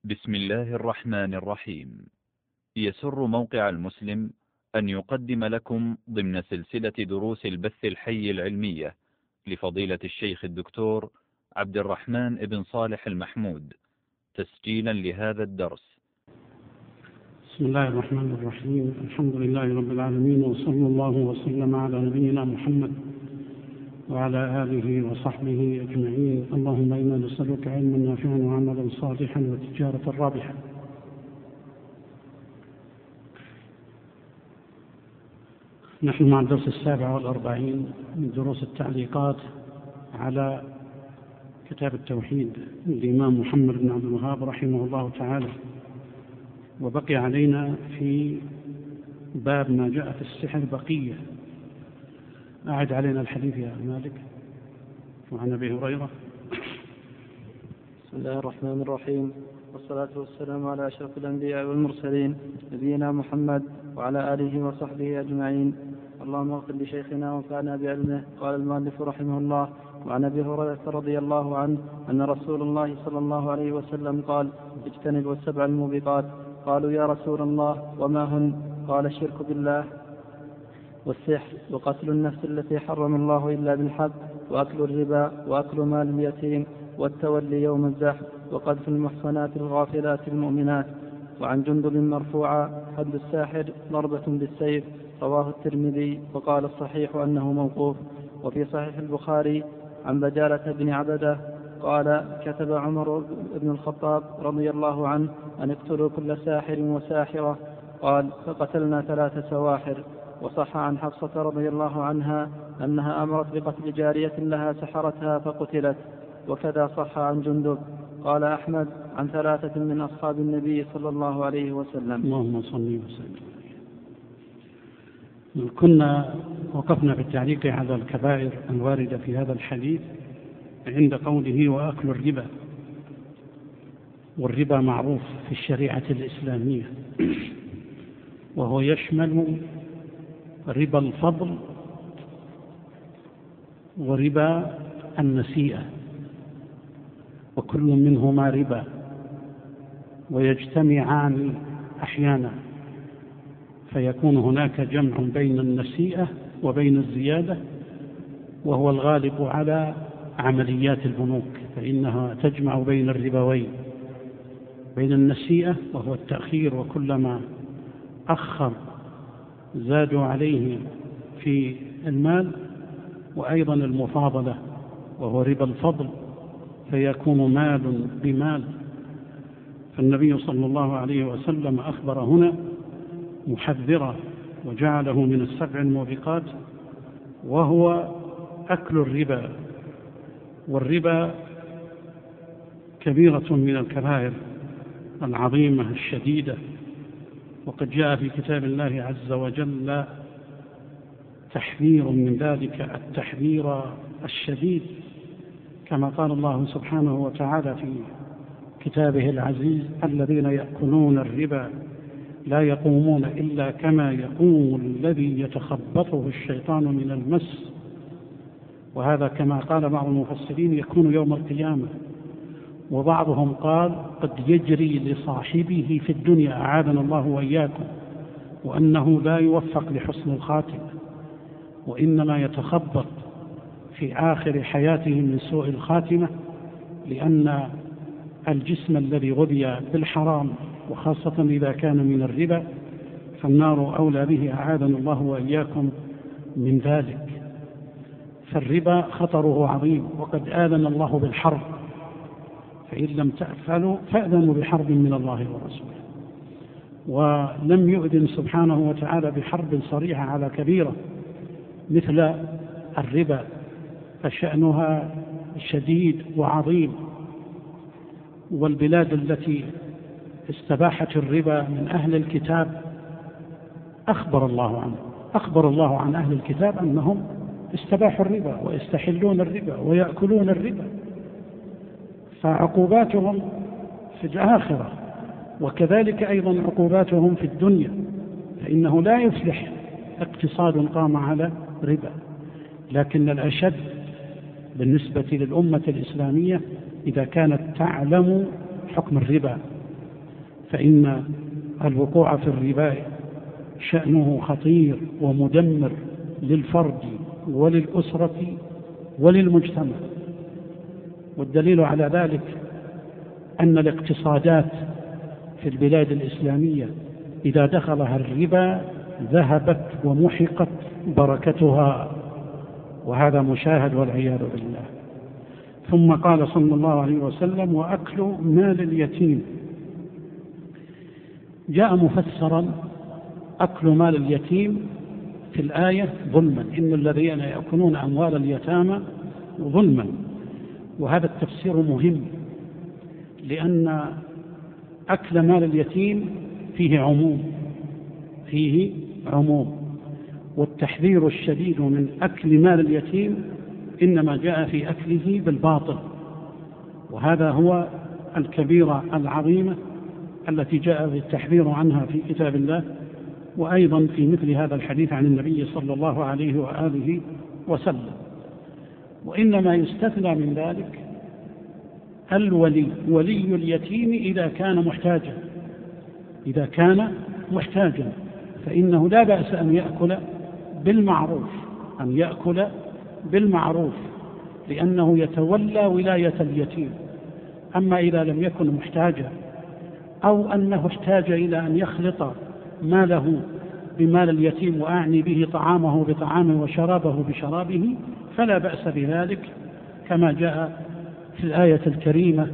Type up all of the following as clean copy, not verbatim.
بسم الله الرحمن الرحيم. يسر موقع المسلم أن يقدم لكم ضمن سلسلة دروس البث الحي العلمية لفضيلة الشيخ الدكتور عبد الرحمن بن صالح المحمود تسجيلا لهذا الدرس. بسم الله الرحمن الرحيم. الحمد لله رب العالمين، وصلى الله وسلم على نبينا محمد وعلى آله وصحبه أجمعين. اللهم إنا نسألك علما نافعا وعملا صالحا وتجارة رابحة. نحن مع الدرس 47 من دروس التعليقات على كتاب التوحيد للإمام محمد بن عبد الوهاب رحمه الله تعالى، وبقي علينا في باب ما جاء في السحر بقية. أعد علينا الحديث يا مالك. وعن أبي هريرة. بسم الله الرحمن الرحيم، والصلاة والسلام على أشرف الأنبياء والمرسلين نبينا محمد وعلى آله وصحبه أجمعين. اللهم اغفر لشيخنا وانفعنا بعلمه. قال المؤلف رحمه الله: وعن أبي هريرة رضي الله عنه أن رسول الله صلى الله عليه وسلم قال: اجتنبوا السبع الموبقات. قالوا: يا رسول الله وما هن؟ قال: الشرك بالله والسحر وقتل النفس التي حرم الله إلا بالحق وأكل الربا وأكل مال اليتيم والتولي يوم الزحف وقذف المحصنات الغافلات المؤمنات. وعن جندب مرفوعا: حد الساحر ضربة بالسيف. رواه الترمذي، وقال الصحيح أنه موقوف. وفي صحيح البخاري عن بجالة بن عبده قال: كتب عمر بن الخطاب رضي الله عنه أن اقتلوا كل ساحر وساحرة. قال: فقتلنا 3 سواحر. وصح عن حفصة رضي الله عنها أنها أمرت بقتل جارية لها سحرتها فقتلت. وكذا صح عن جندب. قال أحمد: عن 3 من أصحاب النبي صلى الله عليه وسلم. اللهم صل وسلم. كنا وقفنا في التعليق على الكبائر الواردة في هذا الحديث عند قوله: وأكل الربا. والربا معروف في الشريعة الإسلامية، وهو يشمل ربا الفضل وربا النسيئة، وكل منهما ربا ويجتمعان أحيانا، فيكون هناك جمع بين النسيئة وبين الزيادة، وهو الغالب على عمليات البنوك، فإنها تجمع بين الربوين، بين النسيئة وهو التأخير، وكلما أخر زادوا عليه في المال، وأيضا المفاضلة وهو ربا الفضل، فيكون مال بمال. فالنبي صلى الله عليه وسلم أخبر هنا محذرا وجعله من ال7 الموبقات، وهو أكل الربا. والربا كبيرة من الكبائر العظيمة الشديدة، وقد جاء في كتاب الله عز وجل تحذير من ذلك التحذير الشديد، كما قال الله سبحانه وتعالى في كتابه العزيز: الذين يأكلون الربا لا يقومون إلا كما يقوم الذي يتخبطه الشيطان من المس. وهذا كما قال بعض المفسرين يكون يوم القيامة، وبعضهم قال قد يجري لصاحبه في الدنيا، أعاذنا الله وإياكم، وأنه لا يوفق لحسن الخاتمة، وإنما يتخبط في آخر حياته من سوء الخاتمة، لأن الجسم الذي غذي بالحرام، وخاصة إذا كان من الربا، فالنار أولى به، أعاذنا الله وإياكم من ذلك. فالربا خطره عظيم، وقد آذن الله بالحرب، فإن لم تفعلوا فأذنوا بحرب من الله ورسوله. ولم يؤذن سبحانه وتعالى بحرب صريحة على كبيرة مثل الربا، فشأنها شديد وعظيم. والبلاد التي استباحت الربا من أهل الكتاب أخبر الله عن أهل الكتاب أنهم استباحوا الربا ويستحلون الربا ويأكلون الربا، فعقوباتهم في الآخرة، وكذلك أيضا عقوباتهم في الدنيا، فإنه لا يفلح اقتصاد قام على ربا. لكن الأشد بالنسبة للأمة الإسلامية إذا كانت تعلم حكم الربا فإن الوقوع في الربا شأنه خطير ومدمر للفرد وللأسرة وللمجتمع. والدليل على ذلك أن الاقتصادات في البلاد الإسلامية إذا دخلها الربا ذهبت ومحقت بركتها، وهذا مشاهد والعياذ بالله. ثم قال صلى الله عليه وسلم: وأكل مال اليتيم. جاء مفسرا أكل مال اليتيم في الآية ظلما، إن الذين يأكلون أموال اليتامى ظلما. وهذا التفسير مهم، لأن أكل مال اليتيم فيه عموم، والتحذير الشديد من أكل مال اليتيم إنما جاء في أكله بالباطل، وهذا هو الكبيرة العظيمة التي جاء التحذير عنها في كتاب الله، وأيضا في مثل هذا الحديث عن النبي صلى الله عليه وآله وسلم. وإنما يستثنى من ذلك ولي اليتيم إذا كان محتاجا، فإنه لا بأس أن يأكل بالمعروف، لأنه يتولى ولاية اليتيم. أما إذا لم يكن محتاجا، أو أنه احتاج إلى أن يخلط ماله بمال اليتيم، وأعني به طعامه بطعامه وشرابه بشرابه، فلا بأس بذلك، كما جاء في الآية الكريمة: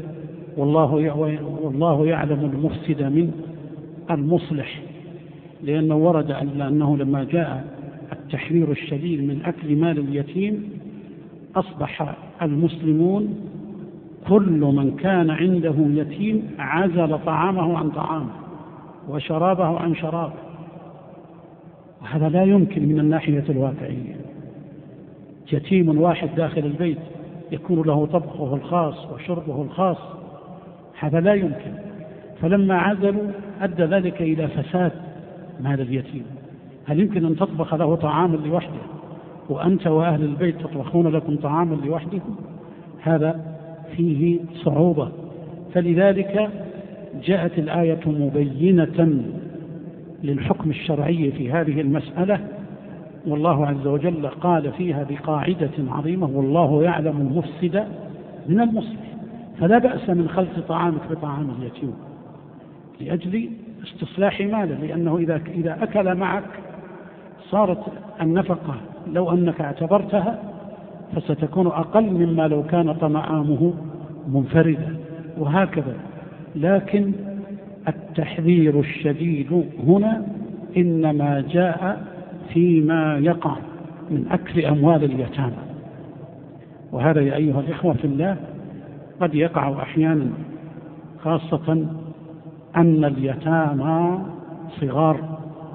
والله يعلم المفسد من المصلح، لأنه ورد أنه لما جاء التحذير الشديد من أكل مال اليتيم أصبح المسلمون كل من كان عنده يتيم عزل طعامه عن طعامه وشرابه عن شرابه، وهذا لا يمكن من الناحية الواقعية. يتيم واحد داخل البيت يكون له طبخه الخاص وشربه الخاص، هذا لا يمكن. فلما عزلوا أدى ذلك إلى فساد مال اليتيم. هل يمكن أن تطبخ له طعاما لوحده وأنت وأهل البيت تطبخون لكم طعاما لوحدكم؟ هذا فيه صعوبة. فلذلك جاءت الآية مبينة للحكم الشرعي في هذه المسألة، والله عز وجل قال فيها بقاعدة عظيمة: والله يعلم المفسد من المصلح. فلا بأس من خلط طعامك بطعام اليتيم لأجل استصلاح ماله، لأنه إذا أكل معك صارت النفقة لو أنك اعتبرتها فستكون أقل مما لو كان طعامه منفردا، وهكذا. لكن التحذير الشديد هنا إنما جاء فيما يقع من أكل أموال اليتامى، وهذا يا أيها الإخوة في الله قد يقع أحيانا، خاصة أن اليتامى صغار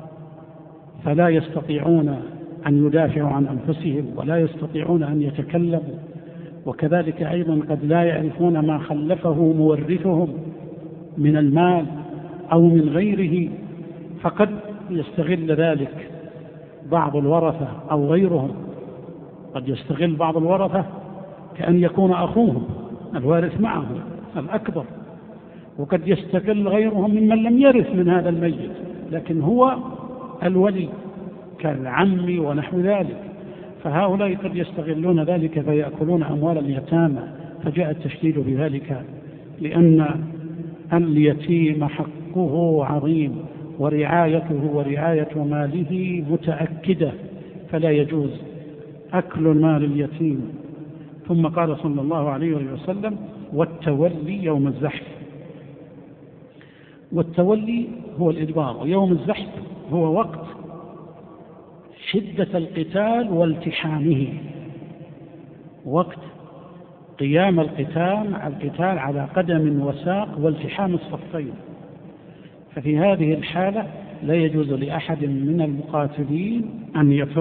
فلا يستطيعون أن يدافعوا عن أنفسهم ولا يستطيعون أن يتكلموا، وكذلك أيضا قد لا يعرفون ما خلفه مورثهم من المال أو من غيره، فقد يستغل ذلك بعض الورثة أو غيرهم. قد يستغل بعض الورثة كأن يكون أخوهم الوارث معه الأكبر، وقد يستغل غيرهم ممن لم يرث من هذا الميت لكن هو الولي كالعم ونحو ذلك، فهؤلاء قد يستغلون ذلك فيأكلون أموال اليتامى. فجاء التشديد بذلك لأن اليتيم حقه عظيم، ورعايته ورعاية ماله متأكدة، فلا يجوز أكل مال اليتيم. ثم قال صلى الله عليه وسلم: والتولي يوم الزحف. والتولي هو الإدبار، ويوم الزحف هو وقت شدة القتال والتحامه، وقت قيام القتال على قدم وساق والتحام الصفين. ففي هذه الحالة لا يجوز لأحد من المقاتلين أن يفر.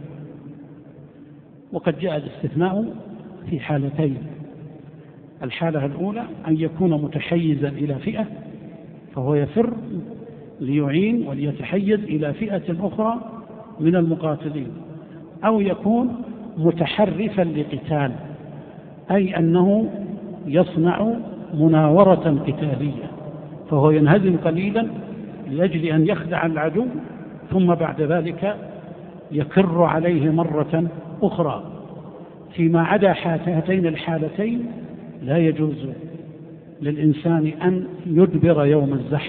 وقد جاء الاستثناء في حالتين: الحالة الأولى أن يكون متحيزا إلى فئة فهو يفر ليعين وليتحيز إلى فئة أخرى من المقاتلين، أو يكون متحرفا لقتال، أي أنه يصنع مناورة قتالية فهو ينهزم قليلا لأجل أن يخدع العدو، ثم بعد ذلك يكر عليه مرة أخرى. فيما عدا هاتين الحالتين لا يجوز للإنسان أن يدبر يوم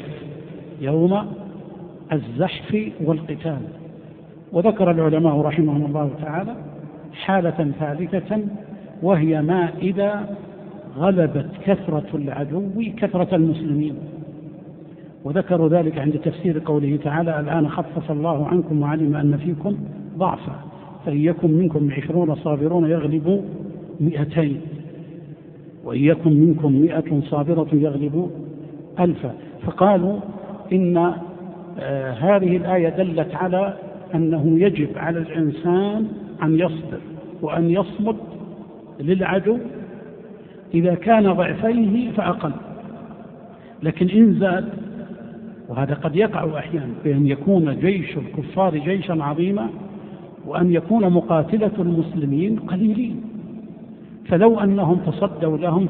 الزحف والقتال. وذكر العلماء رحمهم الله تعالى حالة ثالثة، وهي ما إذا غلبت كثرة العدو كثرة المسلمين، وذكروا ذلك عند تفسير قوله تعالى: الآن خفف الله عنكم وعلم أن فيكم ضعفا فإن يكن منكم 20 صابرون يغلبوا 200، وإن يكن منكم 100 صابرة يغلبوا 1000. فقالوا إن هذه الآية دلت على أنه يجب على الإنسان أن يصبر وأن يصمد للعدو إذا كان ضعفيه فأقل. لكن إن زاد، وهذا قد يقع أحيانا، بأن يكون جيش الكفار جيشا عظيما وأن يكون مقاتلة المسلمين قليلين، فلو أنهم تصدوا لهم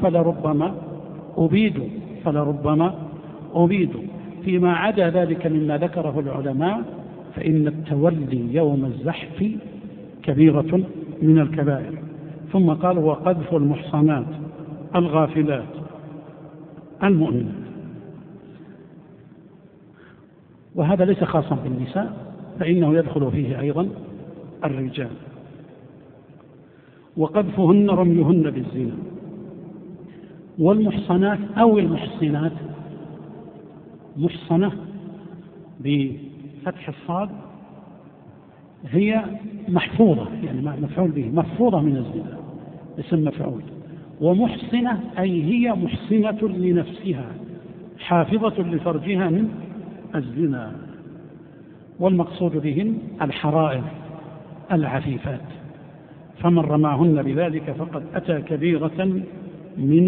فلربما أبيدوا. فيما عدا ذلك مما ذكره العلماء فإن التولي يوم الزحف كبيرة من الكبائر. ثم قال: وقذف المحصنات الغافلات المؤمنات. وهذا ليس خاصا بالنساء، فإنه يدخل فيه أيضا الرجال. وقذفهن رميهن بالزنا. والمحصنات أو المحصنات، محصنة بفتح الصاد هي محفوظة، يعني مفعول به، محفوظة من الزنا، اسم مفعول. ومحصنة أي هي محصنة لنفسها، حافظة لفرجها من الزنا. والمقصود بهن الحرائر العفيفات، فمن رماهن بذلك فقد أتى كبيرة من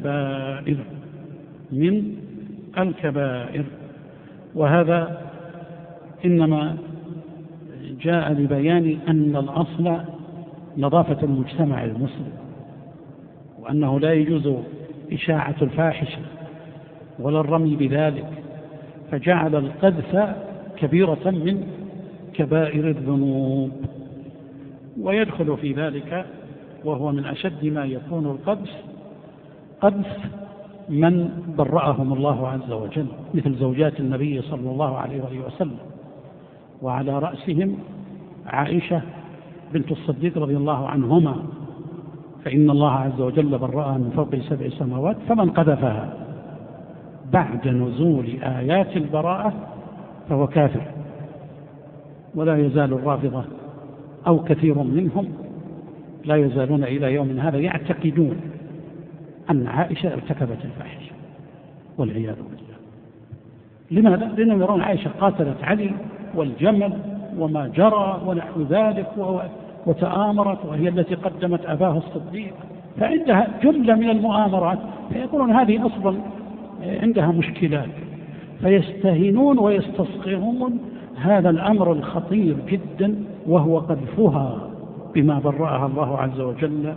الكبائر. وهذا إنما جاء لبيان أن الأصل نظافة المجتمع المسلم، وأنه لا يجوز إشاعة الفاحشة ولا الرمي بذلك، فجعل القذف كبيرة من كبائر الذنوب. ويدخل في ذلك، وهو من أشد ما يكون القذف، قذف من برأهم الله عز وجل، مثل زوجات النبي صلى الله عليه وسلم، وعلى رأسهم عائشة بنت الصديق رضي الله عنهما، فإن الله عز وجل برأها من فوق 7 سماوات، فمن قذفها بعد نزول آيات البراءة فهو كافر. ولا يزال الرافضة أو كثير منهم لا يزالون إلى يوم هذا يعتقدون أن عائشة ارتكبت الفاحشة والعياذ بالله. لماذا؟ لأنهم يرون عائشة قاتلت علي والجمل وما جرى ونحو ذلك، وتآمرت، وهي التي قدمت أباه الصديق، فعندها جملة من المؤامرات، فيقولون هذه أصلا عندها مشكلات، فيستهينون ويستصغرون هذا الأمر الخطير جدا، وهو قذفها بما برأها الله عز وجل.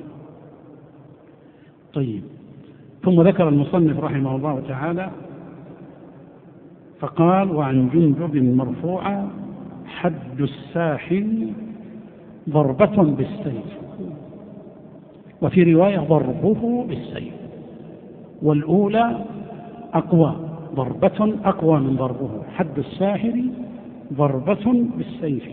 طيب، ثم ذكر المصنف رحمه الله تعالى فقال: وعن جندب مرفوعا: حد الساحل ضربة بالسيف، وفي رواية ضربه بالسيف، والأولى أقوى، ضربة أقوى من ضربه. حد الساحر ضربة بالسيف.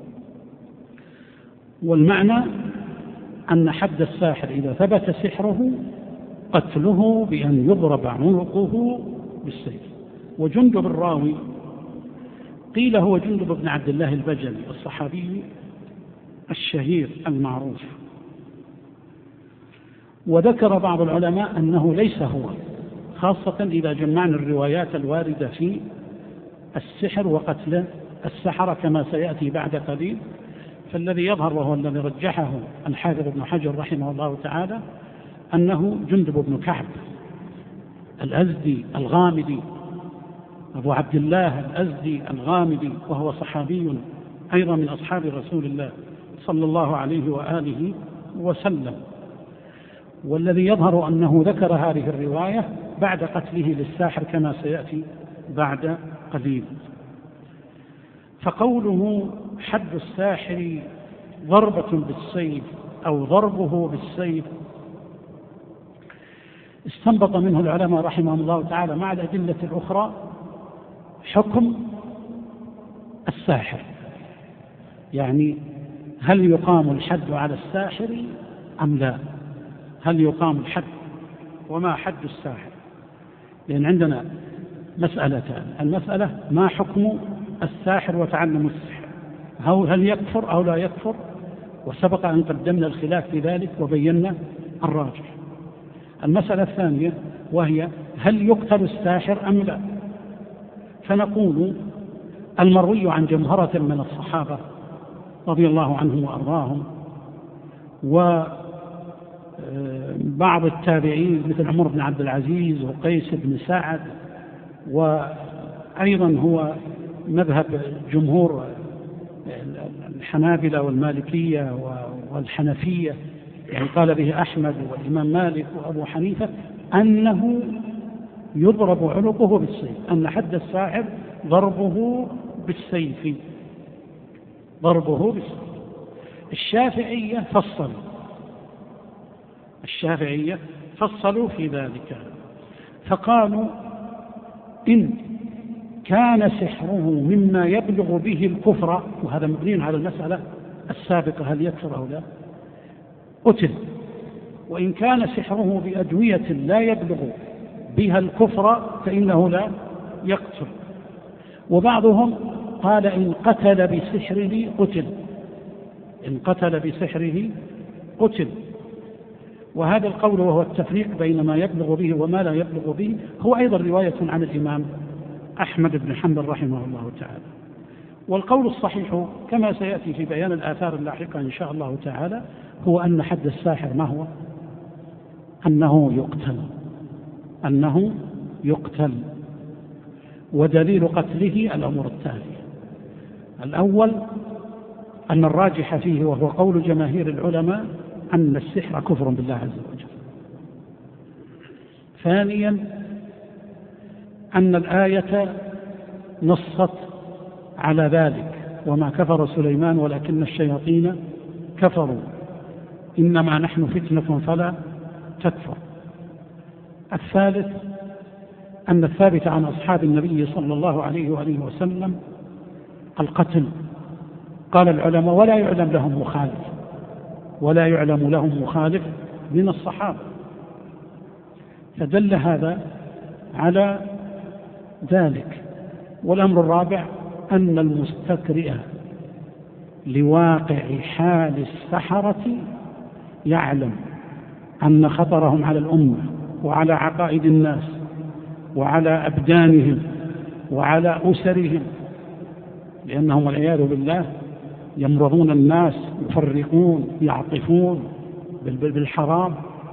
والمعنى أن حد الساحر إذا ثبت سحره قتله بأن يضرب عنقه بالسيف. وجندب الراوي قيل هو جندب بن عبد الله البجلي الصحابي الشهير المعروف، وذكر بعض العلماء أنه ليس هو، خاصة إذا جمعنا الروايات الواردة في السحر وقتل السحرة كما سيأتي بعد قليل. فالذي يظهر، وهو الذي رجحه الحافظ ابن حجر رحمه الله تعالى، أنه جندب بن كعب الأزدي الغامدي، أبو عبد الله الأزدي الغامدي، وهو صحابي أيضا من أصحاب رسول الله صلى الله عليه وآله وسلم. والذي يظهر أنه ذكر هذه الرواية بعد قتله للساحر كما سيأتي بعد قليل. فقوله حد الساحر ضربة بالسيف أو ضربه بالسيف استنبط منه العلماء رحمهم الله تعالى مع الأدلة الأخرى حكم الساحر، يعني هل يقام الحد على الساحر أم لا؟ هل يقام الحد؟ وما حد الساحر؟ لأن عندنا مسألتان: المسألة ما حكم الساحر وتعلم السحر، هل يكفر أو لا يكفر؟ وسبق أن قدمنا الخلاف في ذلك وبينا الراجح. المسألة الثانية وهي هل يقتل الساحر أم لا؟ فنقول المروي عن جمهرة من الصحابة رضي الله عنهم وأرضاهم وبعض التابعين مثل عمر بن عبد العزيز وقيس بن سعد، وأيضا هو مذهب جمهور الحنابلة والمالكية والحنفية، يعني قال به أحمد والإمام مالك وأبو حنيفة، أنه يضرب عنقه بالسيف، أن حد الساحر ضربه بالسيف، ضربه بالسيف. الشافعية فصلوا في ذلك، فقالوا إن كان سحره مما يبلغ به الكفر، وهذا مبني على المسألة السابقة هل يكفر أو لا، قتل. وإن كان سحره بأدوية لا يبلغ بها الكفر فإنه لا يقتل. وبعضهم قال إن قتل بسحره قتل، إن قتل بسحره قتل. وهذا القول وهو التفريق بين ما يبلغ به وما لا يبلغ به هو أيضا رواية عن الإمام أحمد بن حنبل رحمه الله تعالى. والقول الصحيح كما سيأتي في بيان الآثار اللاحقة إن شاء الله تعالى هو أن حد الساحر ما هو؟ أنه يقتل. ودليل قتله الأمر التالي: الأول أن الراجح فيه وهو قول جماهير العلماء أن السحر كفر بالله عز وجل. ثانيا أن الآية نصت على ذلك: وما كفر سليمان ولكن الشياطين كفروا إنما نحن فتنة فلا تكفر. الثالث أن الثابت عن أصحاب النبي صلى الله عليه وآله وسلم القتل. قال العلماء ولا يعلم لهم مخالف من الصحابة، فدل هذا على ذلك. والأمر الرابع أن المستقرئ لواقع حال السحرة يعلم أن خطرهم على الأمة وعلى عقائد الناس وعلى أبدانهم وعلى أسرهم، لأنهم والعياذ بالله يمرضون الناس، يفرقون، يعطفون بالحرام،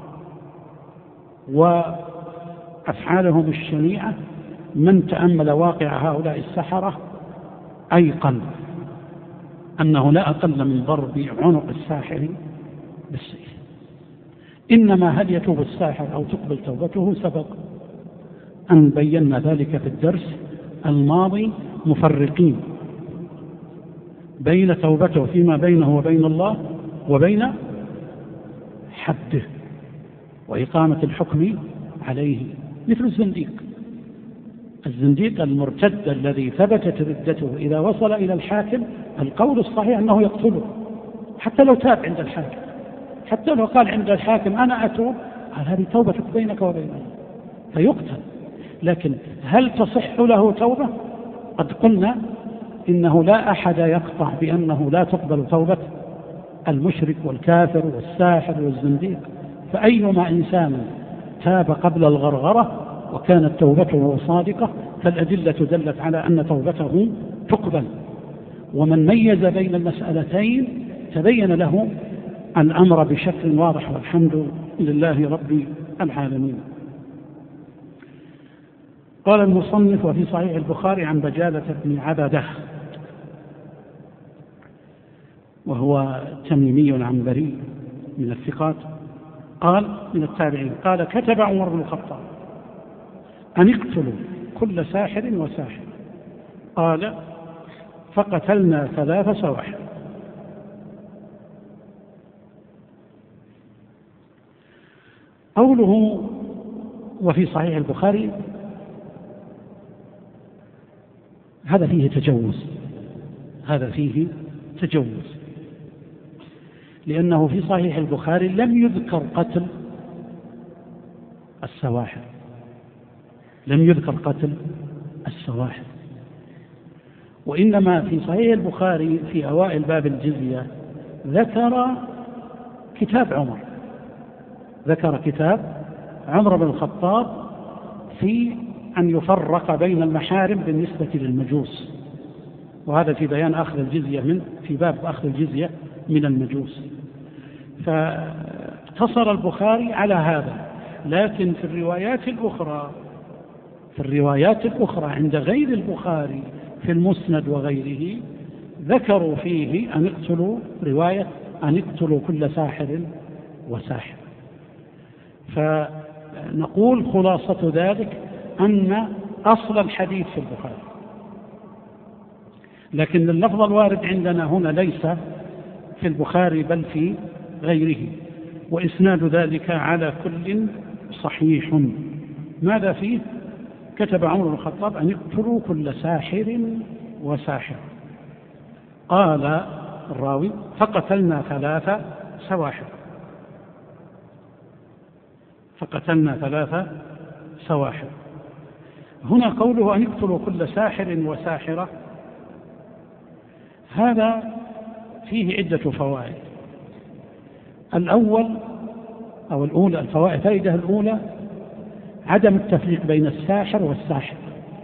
وأفعالهم الشنيعة من تأمل واقع هؤلاء السحرة أيقن أنه لا أقل من ضرب عنق الساحر بالسيف. إنما هل يتوب الساحر أو تقبل توبته سبق أن بينا ذلك في الدرس الماضي، مفرقين بين توبته فيما بينه وبين الله وبين حده وإقامة الحكم عليه، مثل الزنديق المرتد الذي ثبتت ردته إذا وصل إلى الحاكم القول الصحيح أنه يقتله حتى لو تاب عند الحاكم، حتى لو قال عند الحاكم أنا أتوب، هذه توبتك بينك وبين الله فيقتل. لكن هل تصح له توبة؟ قد قلنا إنه لا أحد يقطع بأنه لا تقبل توبة المشرك والكافر والساحر والزنديق، فأيما إنسان تاب قبل الغرغرة وكانت توبته صادقة فالأدلة دلت على أن توبته تقبل. ومن ميز بين المسألتين تبين له الأمر بشكل واضح، والحمد لله رب العالمين. قال المصنف: وفي صحيح البخاري عن بجالة بن عبده وهو تميمي عنبري من الثقات، قال من التابعين، قال كتب عمر بن الخطاب أن اقتلوا كل ساحر وساحر. قال فقتلنا 3 سواحر. قوله وفي صحيح البخاري هذا فيه تجوز، هذا فيه تجوز، لأنه في صحيح البخاري لم يذكر قتل السواحر، لم يذكر قتل السواحر، وإنما في صحيح البخاري في أوائل باب الجزية ذكر كتاب عمر، ذكر كتاب عمر بن الخطاب في أن يفرق بين المحارم بالنسبة للمجوس، وهذا في بيان أخذ الجزية في باب أخذ الجزية من المجوس. فاقتصر البخاري على هذا، لكن في الروايات الأخرى عند غير البخاري في المسند وغيره ذكروا فيه أن اقتلوا، رواية أن اقتلوا كل ساحر وساحر. فنقول خلاصة ذلك أن أصل الحديث في البخاري، لكن اللفظ الوارد عندنا هنا ليس في البخاري بل في غيره، وإسناد ذلك على كل صحيح. ماذا فيه؟ كتب عمر بن الخطاب أن يقتلوا كل ساحر وساحر. قال الراوي فقتلنا 3 سواحر، فقتلنا 3 سواحر. هنا قوله أن يقتلوا كل ساحر وساحرة هذا فيه عدة فوائد. الفائدة الأولى عدم التفريق بين الساحر والساحر،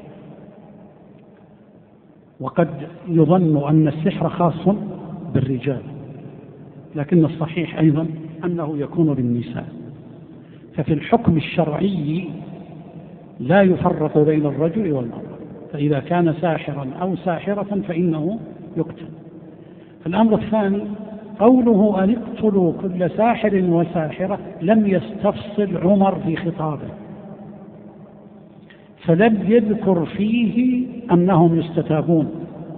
وقد يظن أن السحر خاص بالرجال، لكن الصحيح أيضا أنه يكون بالنساء، ففي الحكم الشرعي لا يفرق بين الرجل والمرأة، فإذا كان ساحرا أو ساحرة فإنه يقتل. الأمر الثاني قوله أن اقتلوا كل ساحر وساحرة لم يستفصل عمر في خطابه، فلم يذكر فيه أنهم يستتابون،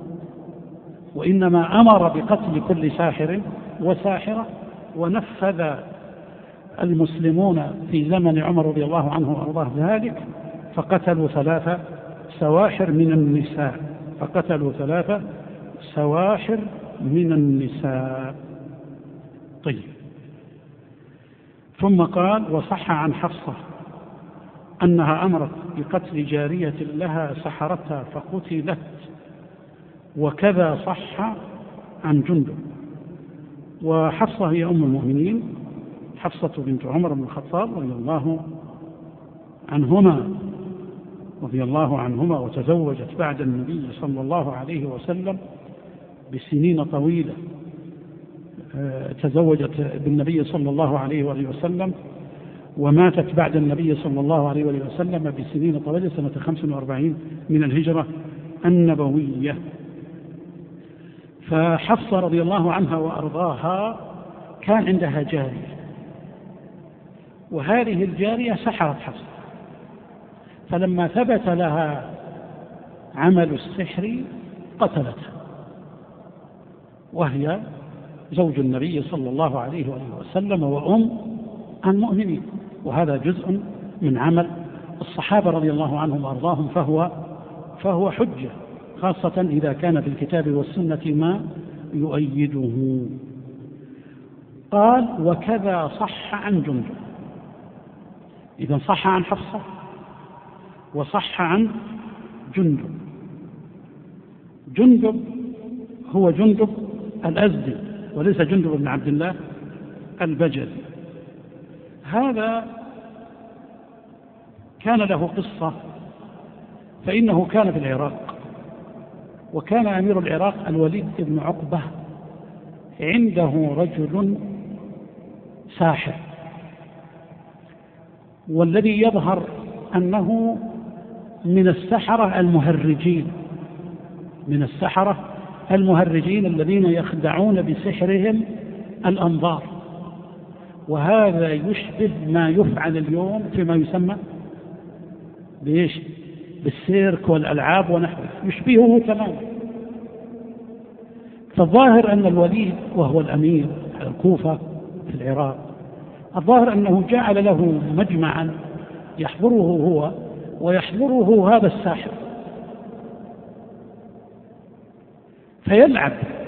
وإنما أمر بقتل كل ساحر وساحرة، ونفذ المسلمون في زمن عمر رضي الله عنه وأرضاه ذلك، فقتلوا 3 سواحر من النساء، فقتلوا 3 سواحر من النساء. طيب، ثم قال وصح عن حفصة أنها أمرت بقتل جارية لها سحرتها فقتلت، وكذا صح عن جندب. وحفصة هي أم المؤمنين، حفصة بنت عمر بن الخطاب رضي الله عنهما، وتزوجت بعد النبي صلى الله عليه وسلم بسنين طويلة، تزوجت بالنبي صلى الله عليه وسلم وماتت بعد النبي صلى الله عليه وسلم بسنين طويلة سنة 45 من الهجرة النبوية. فحفصة رضي الله عنها وأرضاها كان عندها جارية، وهذه الجارية سحرت حفصة، فلما ثبت لها عمل السحر قتلتها، وهي زوج النبي صلى الله عليه وسلم وأم المؤمنين، وهذا جزء من عمل الصحابة رضي الله عنهم وأرضاهم، فهو حجة، خاصة إذا كان في الكتاب والسنة ما يؤيده. قال وكذا صح عن جندب، إذن صح عن حفصة وصح عن جندب. جندب هو جندب الأزدي وليس جندب بن عبد الله البجلي. هذا كان له قصة، فإنه كان في العراق، وكان أمير العراق الوليد بن عقبة عنده رجل ساحر، والذي يظهر أنه من السحرة المهرجين الذين يخدعون بسحرهم الأنظار، وهذا يشبه ما يفعل اليوم فيما يسمى بإيش؟ بالسيرك والألعاب ونحوه، يشبهه تماما. فالظاهر أن الوليد وهو الأمير على الكوفة في العراق، الظاهر أنه جعل له مجمعا يحضره هو ويحضره هذا الساحر، فيلعب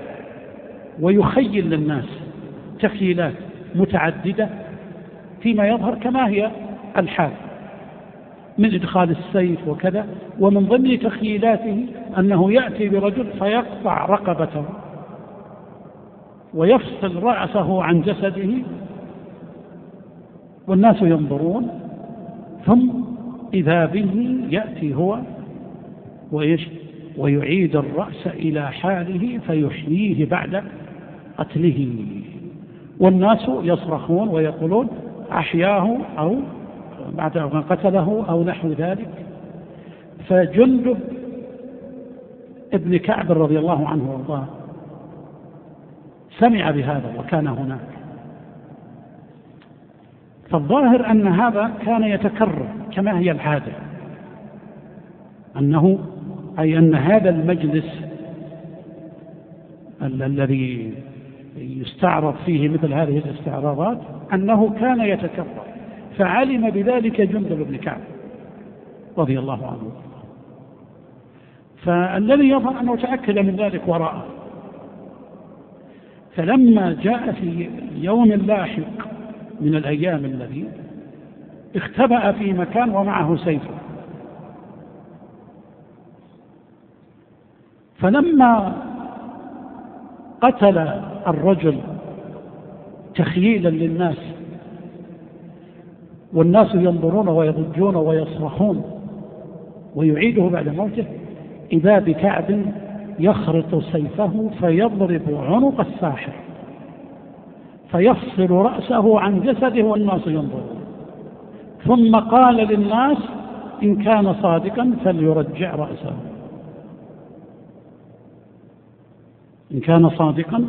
ويخيل للناس تخيلات متعددة فيما يظهر كما هي الحال من إدخال السيف وكذا. ومن ضمن تخيلاته أنه يأتي برجل فيقطع رقبته ويفصل رأسه عن جسده والناس ينظرون، ثم إذا به يأتي هو وإيش؟ ويعيد الرأس إلى حاله فيحييه بعد قتله، والناس يصرخون ويقولون أحياه أو بعد أن قتله أو نحو ذلك. فجندب ابن كعب رضي الله عنه وارضاه سمع بهذا وكان هناك. فالظاهر أن هذا كان يتكرر كما هي العادة، أن هذا المجلس الذي يستعرض فيه مثل هذه الاستعراضات أنه كان يتكرر، فعلم بذلك جندب بن كعب رضي الله عنه. فالذي يظهر أنه تأكد من ذلك وراءه، فلما جاء في يوم لاحق من الأيام الذي اختبأ في مكان ومعه سيفه، فلما قتل الرجل تخييلا للناس والناس ينظرون ويضجون ويصرخون ويعيده بعد موته، إذا بكعب يخرط سيفه فيضرب عنق الساحر فيفصل رأسه عن جسده والناس ينظرون، ثم قال للناس إن كان صادقا فليرجع رأسه، إن كان صادقا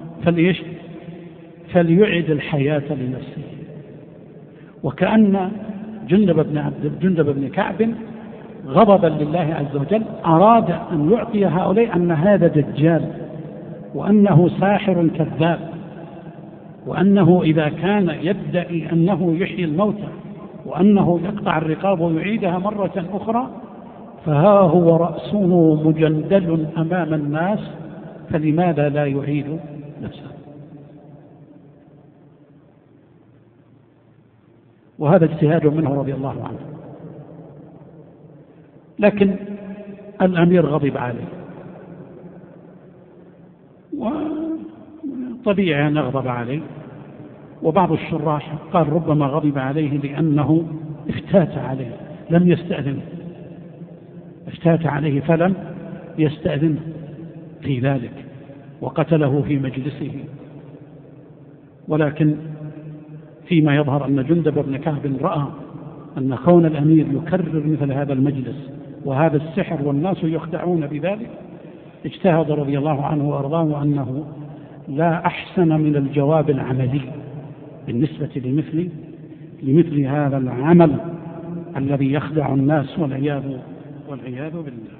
فليعد الحياة لنفسه. وكأن جندب بن كعب غضبا لله عز وجل أراد أن يعطي هؤلاء أن هذا دجال وأنه ساحر كذاب، وأنه إذا كان يدعي أنه يحيي الموتى وأنه يقطع الرقاب ويعيدها مرة أخرى فها هو رأسه مجندل أمام الناس، فلماذا لا يعيد نفسه؟ وهذا اجتهاد منه رضي الله عنه. لكن الأمير غضب عليه، وطبيعي أن يغضب عليه. وبعض الشراح قال ربما غضب عليه لأنه افتات عليه لم يستأذنه، افتات عليه فلم يستأذنه في ذلك وقتله في مجلسه. ولكن فيما يظهر أن جندب بن كعب رأى أن كون الأمير يكرر مثل هذا المجلس وهذا السحر والناس يخدعون بذلك، اجتهد رضي الله عنه وأرضاه أنه لا أحسن من الجواب العملي بالنسبة لمثل هذا العمل الذي يخدع الناس والعياذ بالله.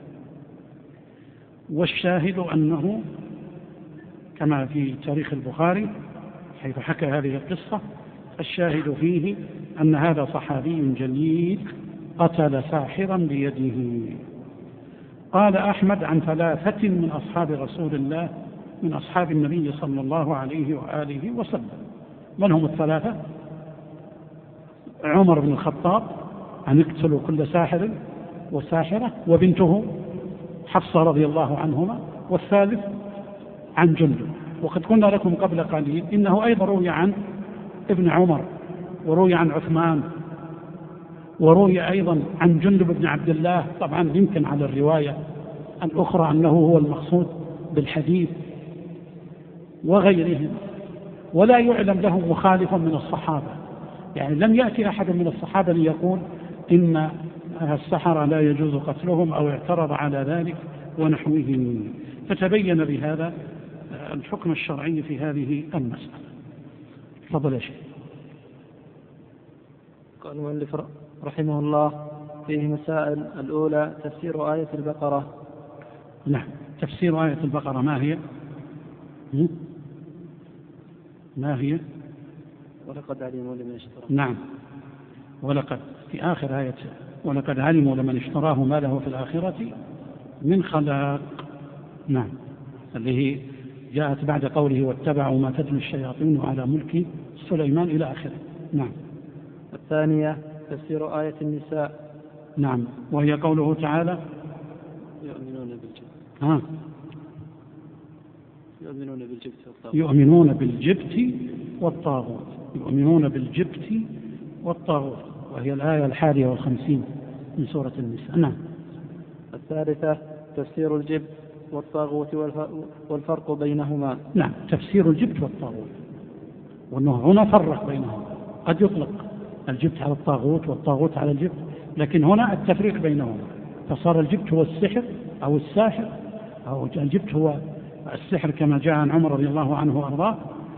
والشاهد أنه كما في تاريخ البخاري حيث حكى هذه القصة، الشاهد فيه أن هذا صحابي جليل قتل ساحرا بيده. قال أحمد عن 3 من أصحاب رسول الله من أصحاب النبي صلى الله عليه وآله وسلم. من هم ال3؟ عمر بن الخطاب أن يقتلوا كل ساحر وساحرة، وبنته حفصة رضي الله عنهما، والثالث عن جندب. وقد قلنا لكم قبل قليل إنه أيضا روي عن ابن عمر، وروي عن عثمان، وروي أيضا عن جندب بن عبد الله. طبعا يمكن على الرواية الأخرى أنه هو المقصود بالحديث وغيرهم، ولا يعلم له مخالف من الصحابة. يعني لم يأتي أحد من الصحابة ليقول إن السحرة لا يجوز قتلهم أو اعترض على ذلك ونحوه. فتبين بهذا الحكم الشرعي في هذه المسألة. تفضل يا شيخ. قال المؤلف رحمه الله: فيه مسائل. الأولى تفسير آية البقرة. نعم. تفسير آية البقرة ما هي؟ ما هي؟ ولقد علموا لمن اشتراه. نعم. ولقد في آخر آية ولقد علموا لمن اشتراه ما له في الآخرة من خلاق. نعم. اللي هي جاءت بعد قوله واتبعوا ما تتلو الشياطين على ملك سليمان إلى آخره. نعم. الثانية تفسير آية النساء. نعم. وهي قوله تعالى يؤمنون بالجبت. يؤمنون بالجبت والطاغوت. يؤمنون بالجبت والطاغوت، وهي الآية 51 من سورة النساء. نعم. الثالثة تفسير الجبت والطاغوت والفرق بينهما. نعم. تفسير الجبت والطاغوت، وأنه هنا فرق بينهما. قد يطلق الجبت على الطاغوت والطاغوت على الجبت، لكن هنا التفريق بينهما، فصار الجبت هو السحر أو الساحر، أو الجبت هو السحر كما جاء عن عمر رضي الله عنه وأرضاه.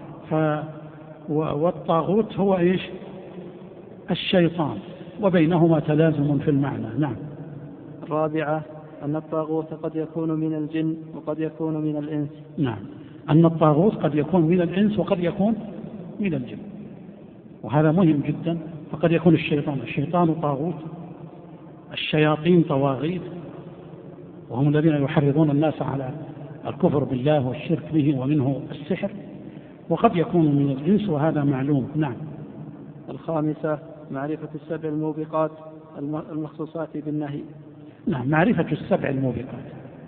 والطاغوت هو إيش؟ الشيطان، وبينهما تلازم في المعنى. نعم. الرابعة أن الطاغوت قد يكون من الجن وقد يكون من الإنس. نعم. أن الطاغوت قد يكون من الإنس وقد يكون من الجن، وهذا مهم جدا. فقد يكون الشيطان طاغوت، الشياطين طواغيت، وهم الذين يحرضون الناس على الكفر بالله والشرك به ومنه السحر، وقد يكون من الإنس، وهذا معلوم. نعم. الخامسة معرفة السبع الموبقات المخصوصات بالنهي. نعم. معرفة السبع الموبقات،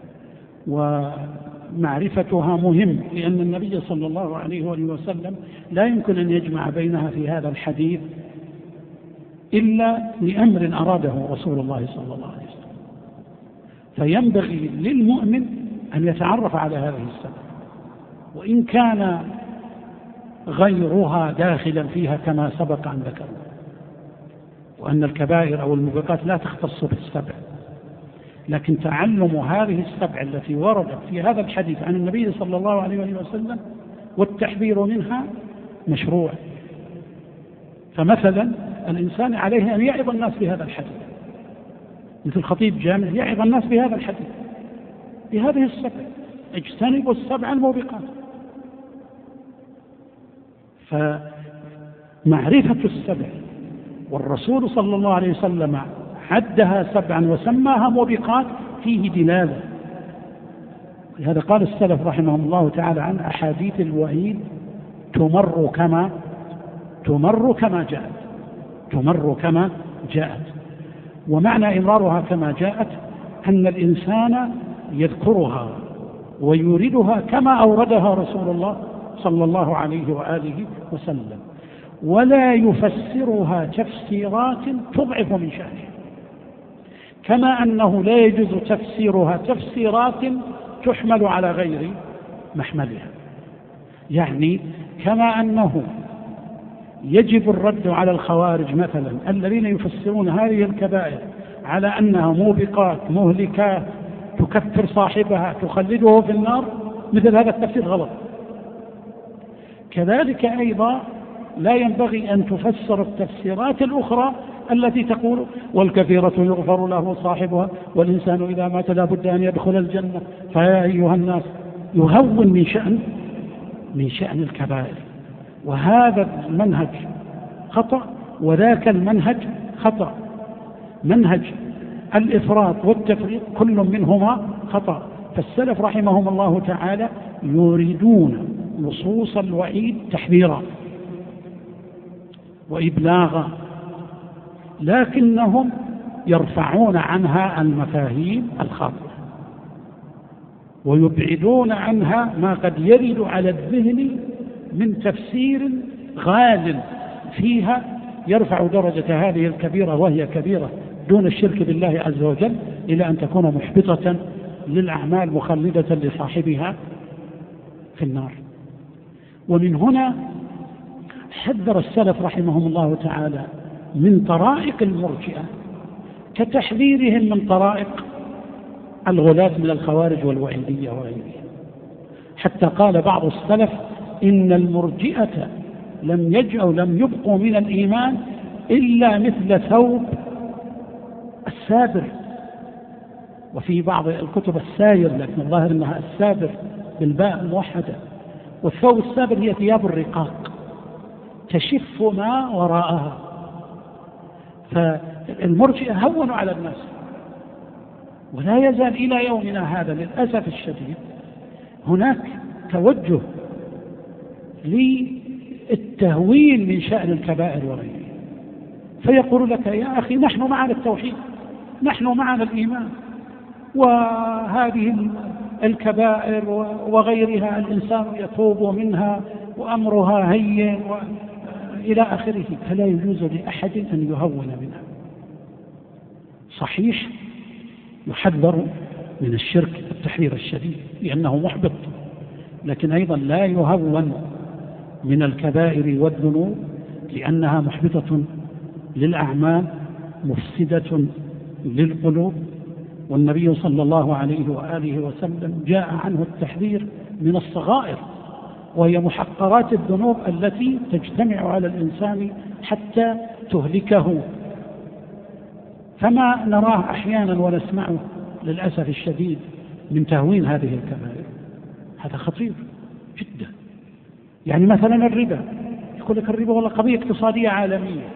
ومعرفتها مهم، لأن النبي صلى الله عليه وآله وسلم لا يمكن أن يجمع بينها في هذا الحديث إلا لأمر أراده رسول الله صلى الله عليه وسلم. فينبغي للمؤمن أن يتعرف على هذه السبع، وإن كان غيرها داخلا فيها كما سبق أن ذكرنا، وأن الكبائر أو الموبقات لا تختص بالسبع، لكن تعلم هذه السبع التي وردت في هذا الحديث عن النبي صلى الله عليه وسلم والتحذير منها مشروع. فمثلا الإنسان عليه أن يعظ الناس بهذا الحديث، مثل خطيب جامع يعظ الناس بهذا الحديث، بهذه السبع: اجتنبوا السبع الموبقات. فمعرفة السبع، والرسول صلى الله عليه وسلم عدها سبعا وسماها موبقات، فيه دلالة. لهذا قال السلف رحمهم الله تعالى عن أحاديث الوعيد تمر كما جاءت. ومعنى إمرارها كما جاءت أن الإنسان يذكرها ويوردها كما أوردها رسول الله صلى الله عليه وآله وسلم، ولا يفسرها تفسيرات تضعف من شأنها، كما أنه لا يجوز تفسيرها تفسيرات تحمل على غير محملها. يعني كما أنه يجب الرد على الخوارج مثلا الذين يفسرون هذه الكبائر على أنها موبقات مهلكات تكفر صاحبها تخلده في النار، مثل هذا التفسير غلط. كذلك أيضا لا ينبغي أن تفسر التفسيرات الأخرى التي تقول والكثيرة يغفر له صاحبها والإنسان إذا مات لا بد أن يدخل الجنة، فيا أيها الناس، يهون من شأن الكبائر. وهذا المنهج خطأ، وذاك المنهج خطأ. منهج الإفراط والتفريط كل منهما خطأ. فالسلف رحمهم الله تعالى يريدون نصوص الوعيد تحذيرا وإبلاغا، لكنهم يرفعون عنها المفاهيم الخاطئة ويبعدون عنها ما قد يرد على الذهن من تفسير غال فيها يرفع درجة هذه الكبيرة، وهي كبيرة دون الشرك بالله عز وجل، إلى أن تكون محبطة للأعمال مخلدة لصاحبها في النار. ومن هنا حذر السلف رحمهم الله تعالى من طرائق المرجئة كتحذيرهم من طرائق الغلاة من الخوارج والوعيدية وغيرها، حتى قال بعض السلف إن المرجئة لم يبقوا من الإيمان إلا مثل ثوب السابر، وفي بعض الكتب الساير، لكن الظاهر أنها السابر بالباء الموحدة. والثوب السابر هي ثياب الرقاق تشف ما وراءها. فالمرجئة هونوا على الناس، ولا يزال إلى يومنا هذا للأسف الشديد هناك توجه للتهوين من شأن الكبائر وغيره، فيقول لك يا أخي نحن معنا التوحيد، نحن معنا الإيمان، وهذه الكبائر وغيرها الإنسان يتوب منها وأمرها هين إلى آخره، فلا يجوز لأحد أن يهون منها. صحيح يحذر من الشرك التحذير الشديد لأنه محبط، لكن أيضا لا يهون من الكبائر والذنوب لأنها محبطة للأعمال مفسدة للقلوب. والنبي صلى الله عليه وآله وسلم جاء عنه التحذير من الصغائر، وهي محقرات الذنوب التي تجتمع على الإنسان حتى تهلكه. فما نراه أحيانا ونسمعه للأسف الشديد من تهوين هذه الكبائر هذا خطير جدا. يعني مثلا الربا، يقول لك الربا والله قضية اقتصادية عالمية،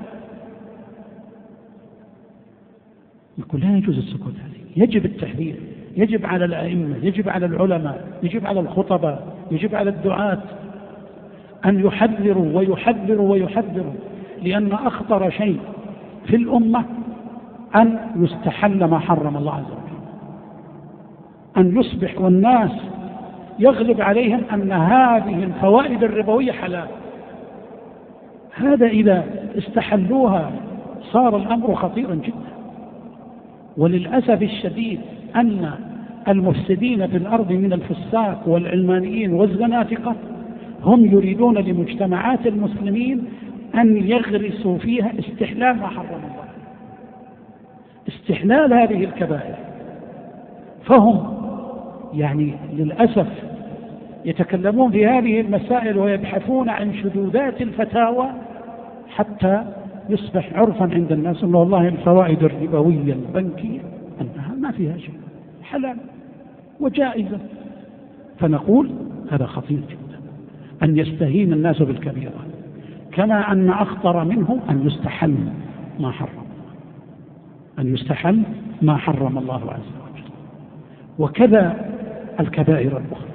يقول لا يجوز السكوت عليه، يجب التحذير، يجب على الأئمة، يجب على العلماء، يجب على الخطباء، يجب على الدعاة أن يحذروا ويحذروا ويحذروا، لأن أخطر شيء في الأمة أن يستحل ما حرم الله عز وجل، أن يصبح والناس يغلب عليهم أن هذه الفوائد الربوية حلال. هذا إذا استحلوها صار الأمر خطيرا جدا. وللأسف الشديد أن المفسدين في الأرض من الفساق والعلمانيين والزناتقة هم يريدون لمجتمعات المسلمين أن يغرسوا فيها استحلال ما حرم الله، استحلال هذه الكبائر. فهم يعني للأسف يتكلمون في هذه المسائل ويبحثون عن شذوذات الفتاوى حتى يصبح عرفا عند الناس أن والله الفوائد الربوية البنكية أنها ما فيها شيء، حلال وجائزة. فنقول هذا خطير جدا أن يستهين الناس بالكبيرة، كما أن أخطر منه أن يستحل ما حرم، أن يستحل ما حرم الله عز وجل. وكذا الكبائر الأخرى.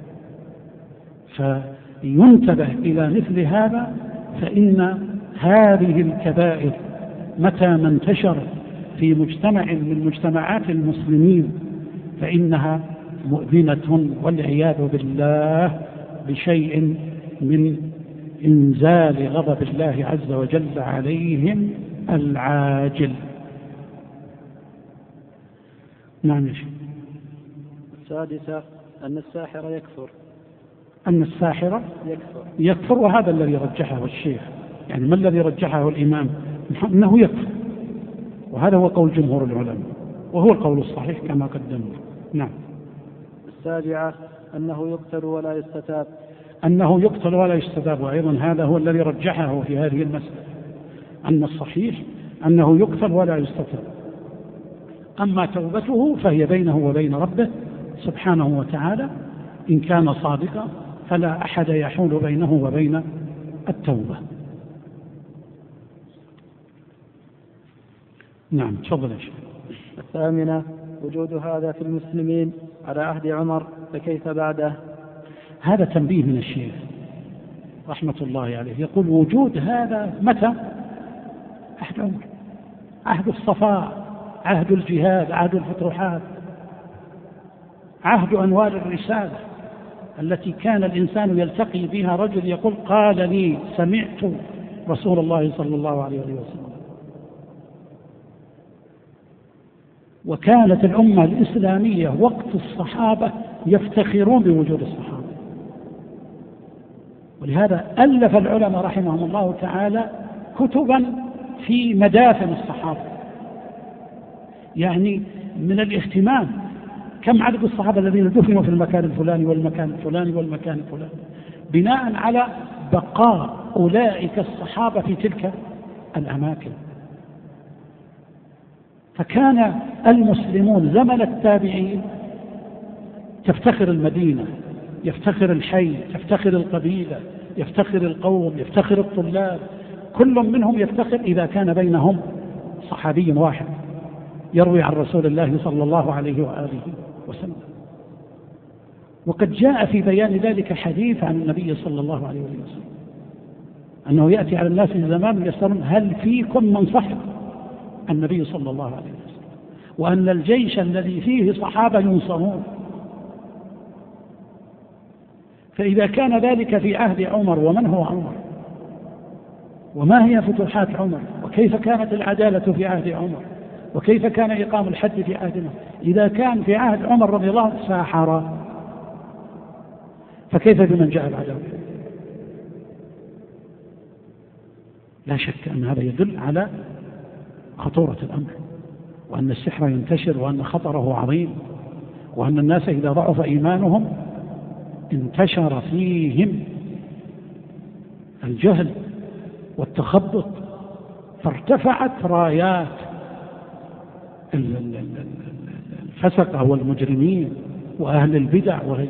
فينتبه إلى مثل هذا، فإن هذه الكبائر متى ما انتشرت في مجتمع من مجتمعات المسلمين فإنها مؤذنة والعياذ بالله بشيء من إنزال غضب الله عز وجل عليهم العاجل. نعم. السادسة أن الساحر يكفر. أن الساحر يكفر، وهذا الذي رجحه الشيخ، يعني ما الذي رجحه الإمام؟ أنه يكفر، وهذا هو قول جمهور العلماء، وهو القول الصحيح كما قدمنا. نعم. السابعة أنه يقتل ولا يستتاب. أنه يقتل ولا يستتاب، وأيضا هذا هو الذي رجحه في هذه المسألة، أن الصحيح أنه يقتل ولا يستتاب. أما توبته فهي بينه وبين ربه سبحانه وتعالى، إن كان صادقا فلا أحد يحول بينه وبين التوبة. نعم، تفضل يا شيخ. الثامنة وجود هذا في المسلمين على عهد عمر، فكيف بعده؟ هذا تنبيه من الشيخ رحمة الله عليه، يقول وجود هذا متى؟ عهد عمر، عهد الصفاء، عهد الجهاد، عهد الفتوحات، عهد أنوار الرسالة التي كان الإنسان يلتقي بها رجل يقول قال لي سمعت رسول الله صلى الله عليه وسلم. وكانت الأمة الإسلامية وقت الصحابة يفتخرون بوجود الصحابة، ولهذا ألف العلماء رحمهم الله تعالى كتبا في مدافن الصحابة، يعني من الاهتمام كم عدد الصحابة الذين دفنوا في المكان الفلاني والمكان الفلاني والمكان الفلاني، بناء على بقاء أولئك الصحابة في تلك الأماكن. فكان المسلمون زمن التابعين تفتخر المدينة، يفتخر الحي، تفتخر القبيلة، يفتخر القوم، يفتخر الطلاب، كل منهم يفتخر إذا كان بينهم صحابي واحد يروي عن رسول الله صلى الله عليه وآله وسلم. وقد جاء في بيان ذلك حديث عن النبي صلى الله عليه وسلم أنه يأتي على الناس في زمان يسألون هل فيكم من صحب النبي صلى الله عليه وسلم، وأن الجيش الذي فيه صحابة ينصرون. فإذا كان ذلك في عهد عمر، ومن هو عمر؟ وما هي فتوحات عمر؟ وكيف كانت العدالة في عهد عمر؟ وكيف كان إقام الحد في عهدنا؟ إذا كان في عهد عمر رضي الله عنه ساحرة، فكيف بمن جاء بعده؟ لا شك أن هذا يدل على خطورة الأمر، وأن السحر ينتشر، وأن خطره عظيم، وأن الناس إذا ضعف إيمانهم انتشر فيهم الجهل والتخبط، فارتفعت رايات الفسقة والمجرمين وأهل البدع وغيره.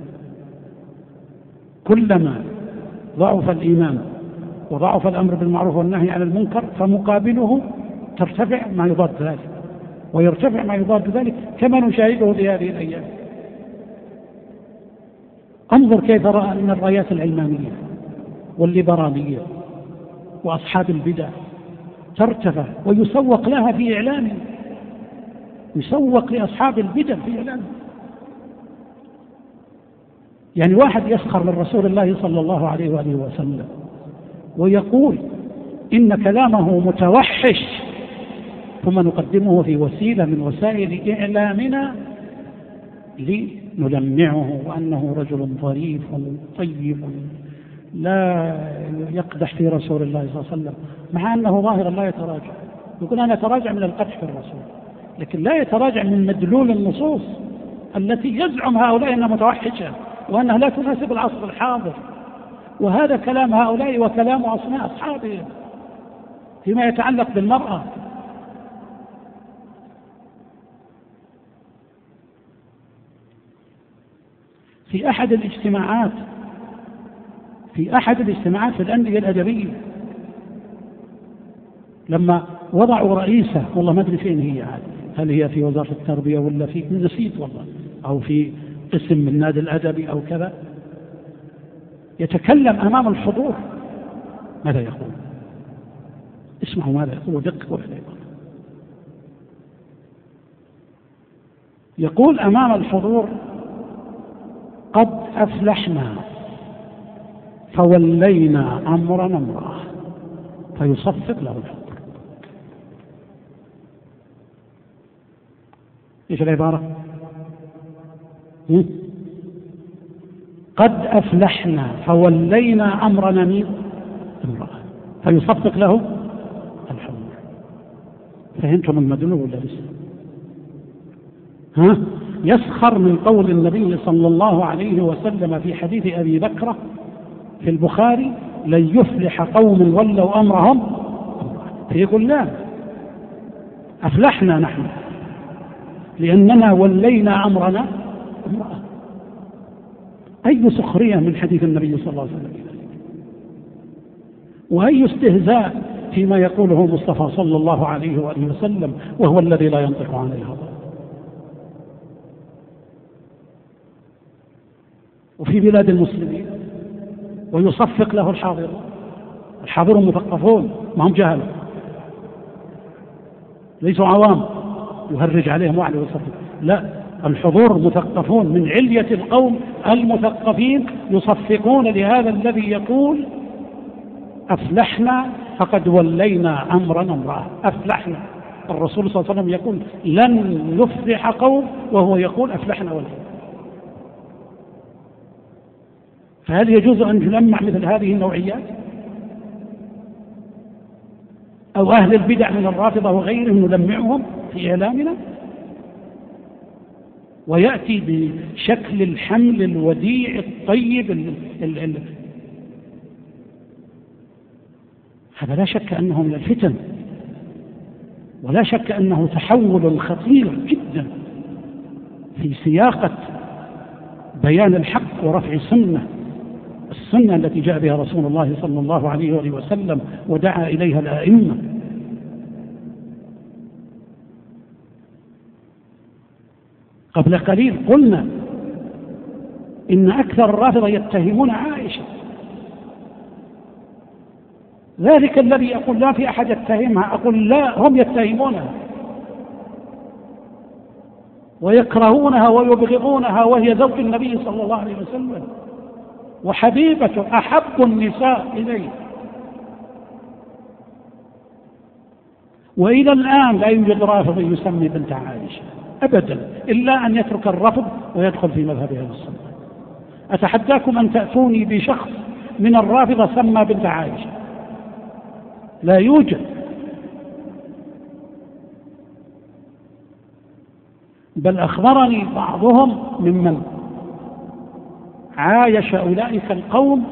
كلما ضعف الإيمان وضعف الأمر بالمعروف والنهي عن المنكر فمقابله ترتفع ما يضاد ذلك، ويرتفع ما يضاد ذلك كما نشاهده في هذه الأيام. انظر كيف رأى أن الرايات العلمانية والليبرالية وأصحاب البدع ترتفع ويسوق لها في إعلام، يسوق لأصحاب البدع في إعلام. يعني واحد يسخر من رسول الله صلى الله عليه وآله وسلم ويقول إن كلامه متوحش، ثم نقدمه في وسيلة من وسائل إعلامنا لنلمعه وأنه رجل ظريف طيب لا يقدح في رسول الله صلى الله عليه وسلم، مع أنه ظاهرا لا يتراجع. يقول أنا أتراجع من القدح في الرسول، لكن لا يتراجع من مدلول النصوص التي يزعم هؤلاء أنها متوحشة وأنها لا تناسب العصر الحاضر. وهذا كلام هؤلاء وكلام أصحابهم فيما يتعلق بالمرأة. في أحد الاجتماعات في الأندية الأدبية لما وضعوا رئيسة، والله ما أدري فين هي، هل هي في وزارة التربية ولا في نسيت والله، أو في قسم من النادي الأدبي أو كذا، يتكلم أمام الحضور. ماذا يقول؟ اسمعوا ماذا يقول ودققوا إليه. يقول أمام الحضور: قد أفلحنا فولينا أمرنا امرأة، فيصفق له الحضور. إيش العبارة؟ قد أفلحنا فولينا أمرنا مين؟ امرأة، فيصفق له الحضور. فهمتم المدلول ولا لسه؟ يسخر من قول النبي صلى الله عليه وسلم في حديث أبي بكر في البخاري: لن يفلح قوم ولوا أمرهم، فيقول لا، أفلحنا نحن لأننا ولينا أمرنا امرأة. أي سخرية من حديث النبي صلى الله عليه وسلم، وأي استهزاء فيما يقوله مصطفى صلى الله عليه وآله وسلم، وهو الذي لا ينطق عن الهوى. وفي بلاد المسلمين ويصفق له الحاضرون مثقفون، ما هم جهل، ليسوا عوام يهرج عليهم وعلي ويصفق، لا، الحضور مثقفون من علية القوم المثقفين يصفقون لهذا الذي يقول أفلحنا فقد ولينا أمرنا امرأة. أفلحنا، الرسول صلى الله عليه وسلم يقول لن يفلح قوم وهو يقول أفلحنا ولينا. فهل يجوز أن نلمع مثل هذه النوعيات؟ أو أهل البدع من الرافضة وغيرهم نلمعهم في إعلامنا؟ ويأتي بشكل الحمل الوديع الطيب هذا لا شك أنه من الفتن، ولا شك أنه تحول خطير جدا في سياقة بيان الحق ورفع السنة التي جاء بها رسول الله صلى الله عليه وآله وسلم ودعا إليها الآئمة. قبل قليل قلنا إن أكثر الرافضة يتهمون عائشة، ذلك الذي يقول لا في أحد يتهمها، أقول لا، هم يتهمونها ويكرهونها ويبغضونها، وهي زوج النبي صلى الله عليه وسلم وحبيبته أحب النساء إليه. وإلى الآن لا يوجد رافض يسمي بنت عائشة أبدا، إلا أن يترك الرفض ويدخل في مذهب أهل السنة. أتحداكم أن تأتوني بشخص من الرافضة سمى بنت عائشة، لا يوجد. بل أخبرني بعضهم ممن عايش أولئك القوم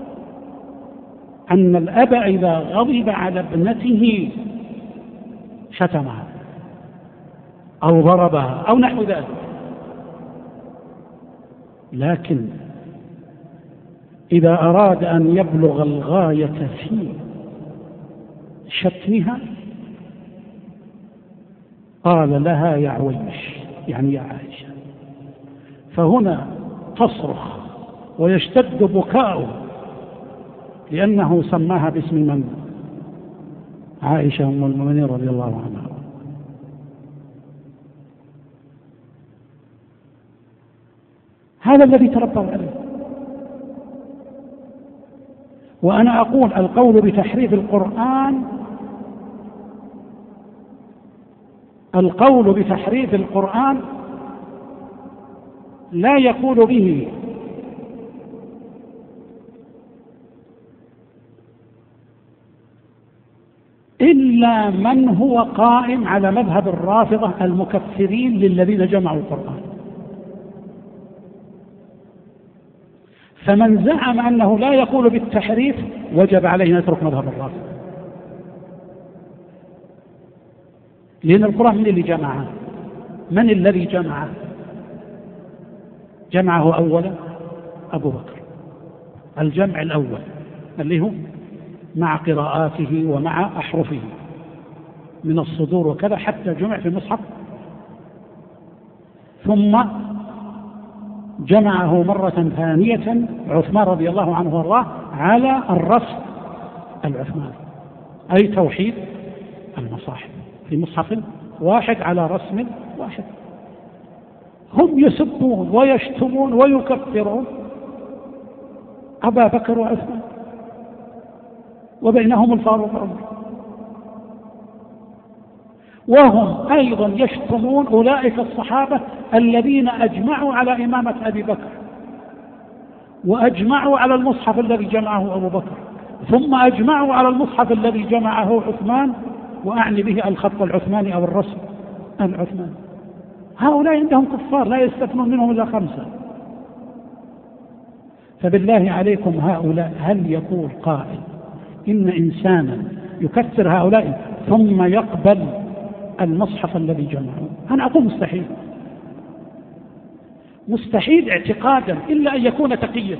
أن الأب إذا غضب على ابنته شتمها أو ضربها أو نحو ذلك، لكن إذا أراد أن يبلغ الغاية في شتمها قال لها يا عويش، يعني يا عائشة، فهنا تصرخ ويشتد بكاؤه لأنه سماها باسم من؟ عائشة أم المؤمنين رضي الله عنها. هذا الذي تربوا عليه. وأنا أقول القول بتحريف القرآن لا يقول به إلا من هو قائم على مذهب الرافضة المكفرين للذين جمعوا القرآن. فمن زعم أنه لا يقول بالتحريف وجب عليه أن يترك مذهب الرافضة، لأن القرآن من اللي جمعه؟ من الذي جمعه؟ جمعه أولا أبو بكر، الجمع الأول اللي هو مع قراءاته ومع أحرفه من الصدور وكذا حتى جمع في المصحف، ثم جمعه مرة ثانية عثمان رضي الله عنه وارضاه على الرسم العثماني، أي توحيد المصاحف في مصحف واحد على رسم واحد. هم يسبون ويشتمون ويكفرون أبا بكر وعثمان وبينهم الفاروق عمر، وهم أيضا يشتمون أولئك الصحابة الذين أجمعوا على إمامة أبي بكر وأجمعوا على المصحف الذي جمعه أبو بكر، ثم أجمعوا على المصحف الذي جمعه عثمان، وأعني به الخط العثماني أو الرسم العثماني. هؤلاء عندهم كفار لا يستثنون منهم إلا 5. فبالله عليكم هؤلاء هل يقول قائل إن إنسانا يكفر هؤلاء ثم يقبل المصحف الذي جمعه؟ أنا أقول مستحيل، مستحيل اعتقادا إلا أن يكون تقيا.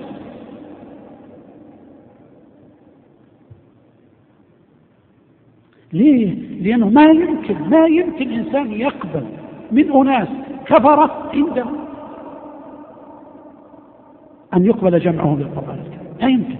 ليه؟ لأنه ما يمكن إنسان يقبل من أناس كفرة عنده أن يقبل جمعهم للقرآن الكريم، لا يمكن.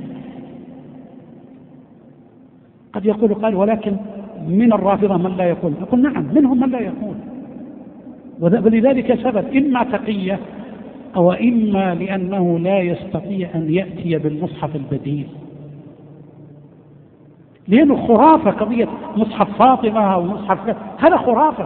قد يقول قال ولكن من الرافضة من لا يقول، أقول نعم منهم من لا يقول، ولذلك سبب إما تقية أو إما لأنه لا يستطيع أن يأتي بالمصحف البديل، لأنه خرافة قضية مصحف فاطمة أو مصحف هذا خرافة،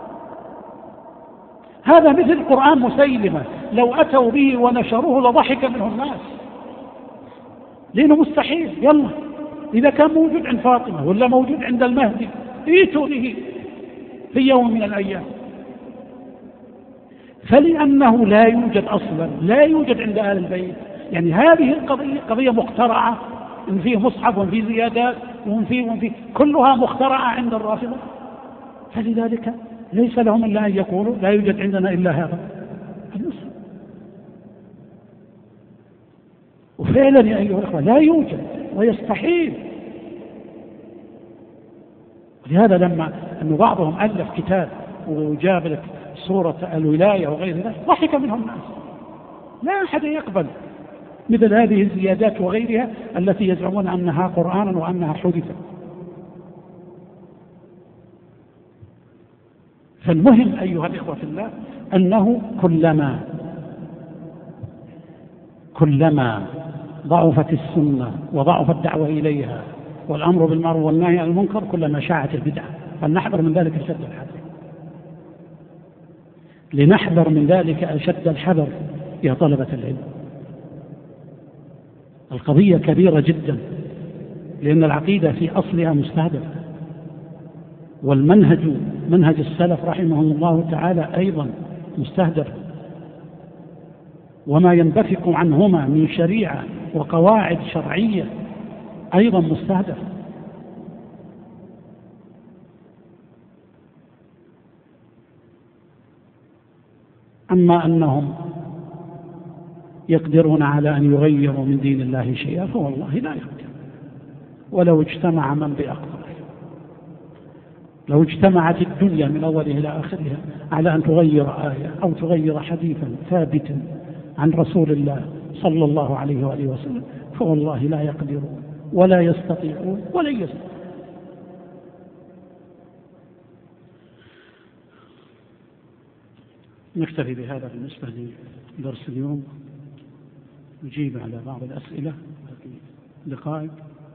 هذا مثل قرآن مسيلمة لو أتوا به ونشروه لضحك منه الناس، لأنه مستحيل. يلا إذا كان موجود عند فاطمة ولا موجود عند المهدي ائتوا به في يوم من الأيام. فلأنه لا يوجد أصلا، لا يوجد عند آل البيت، يعني هذه القضية قضية مخترعة، إن فيه مصحف وإن فيه زيادات وإن فيه كلها مخترعة عند الرافضة. فلذلك ليس لهم إلا أن يقولوا لا يوجد عندنا إلا هذا المسلم. وفعلا يا أيها الأخوة لا يوجد ويستحيل. ولهذا لما أن بعضهم ألف كتاب وجاب لك صورة الولاية وغير ذلك ضحك منهم الناس، لا أحد يقبل مثل هذه الزيادات وغيرها التي يزعمون أنها قرآن وأنها حدثت. فالمهم أيها الإخوة في الله أنه كلما ضعفت السنة وضعف الدعوة إليها والأمر بالمعروف والنهي عن المنكر كلما شاعت البدعة. فلنحذر من ذلك أشد الحذر، لنحذر من ذلك أشد الحذر يا طلبة العلم. القضية كبيرة جدا، لأن العقيدة في أصلها مستهدفة، والمنهج منهج السلف رحمه الله تعالى أيضا مستهدف، وما ينبثق عنهما من شريعة وقواعد شرعية أيضا مستهدف. أما أنهم يقدرون على أن يغيروا من دين الله شيئا فوالله لا يقدر، ولو اجتمع من بأقدره. لو اجتمعت الدنيا من أولها إلى آخرها على أن تغير آية أو تغير حديثا ثابتا عن رسول الله صلى الله عليه وآله وسلم فوالله لا يقدرون ولا يستطيعون ولا يستطيعون. نكتفي بهذا بالنسبة لدرس اليوم، نجيب على بعض الأسئلة في دقائق.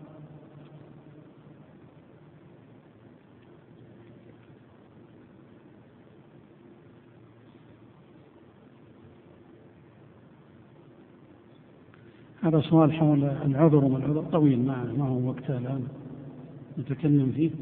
هذا سؤال حول العذر وما العذر طويل، ما هو وقت الآن نتكلم فيه.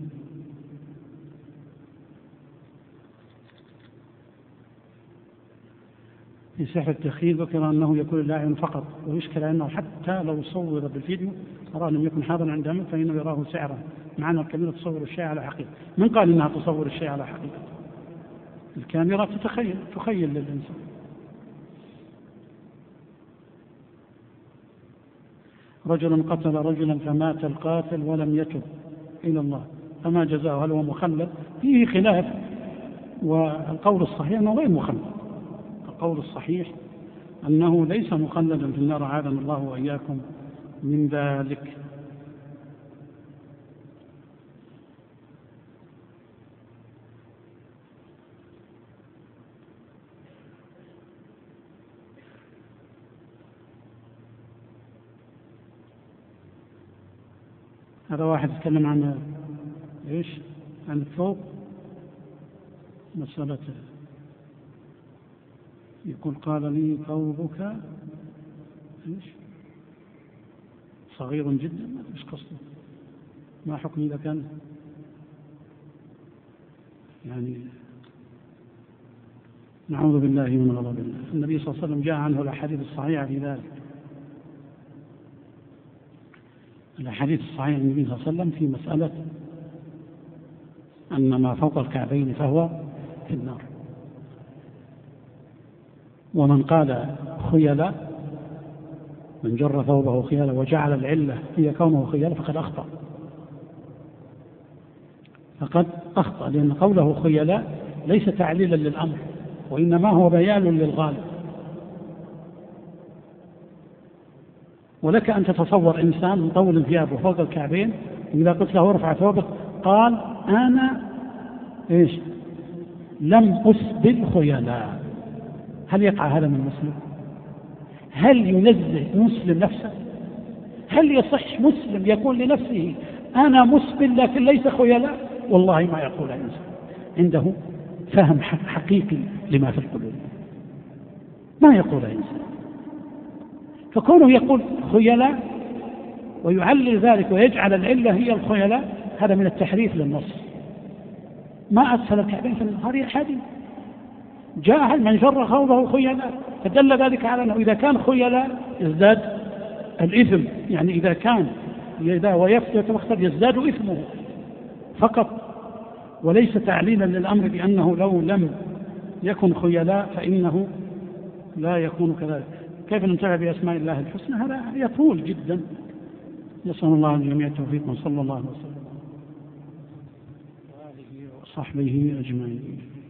في سحر التخيل ذكر أنه يكون اللاعب فقط، ويشكل أنه حتى لو صور بالفيديو أرى لم يكن حاضرا عند عمل فإنه يراه سحرا، معنى الكاميرا تصور الشيء على حقيقة. من قال إنها تصور الشيء على حقيقة؟ الكاميرا تخيل للإنسان. رجل قتل رجلا فمات القاتل ولم يتب إلى الله فما جزاؤه؟ هل هو مخلد؟ فيه خلاف، والقول الصحيح أنه غير مخلد. القول الصحيح أنه ليس مخلدا في النار، عاذنا الله وإياكم من ذلك. هذا واحد يتكلم عن إيش؟ عن الثوب، مسألة يقول قال لي ثوبك إيش؟ صغير جدا، إيش قصده؟ ما حكم إذا كان يعني نعوذ بالله من غضب الله. النبي صلى الله عليه وسلم جاء عنه الأحاديث الصحيحة في ذلك. الحديث الصحيح عن النبي صلى الله عليه وسلم في مسألة أن ما فوق الكعبين فهو في النار. ومن قال خيلا، من جر ثوبه خيلا وجعل العلة هي كونه خيلا فقد أخطأ، لأن قوله خيلا ليس تعليلا للأمر، وإنما هو بيان للغالب. ولك أن تتصور إنسان مطول ثيابه فوق الكعبين، إذا قلت له ارفع ثوبك قال أنا إيش؟ لم أسبل خيلا. هل يقع هذا من مسلم؟ هل ينزه مسلم نفسه؟ هل يصح مسلم يقول لنفسه أنا مسبل لكن ليس خيلا؟ والله ما يقول إنسان عنده فهم حقيقي لما في القلوب، ما يقول إنسان. فكونه يقول خيلا ويعلل ذلك ويجعل العلة هي الخيلا، هذا من التحريف للنص. ما أسفل الكعبين في النهار الحديث جاء من جر ثوبه خيلا، فدل ذلك على أنه إذا كان خيلا يزداد الإثم، يعني إذا كان ويفتح يزداد إثمه فقط. وليس تعليلا للأمر بأنه لو لم يكن خيلاء فإنه لا يكون كذلك. كيف ننتفع بأسماء الله الحسنى؟ هذا يطول جدا. نسأل الله الجميع التوفيق، وصلى الله وسلم على آله وصحبه أجمعين.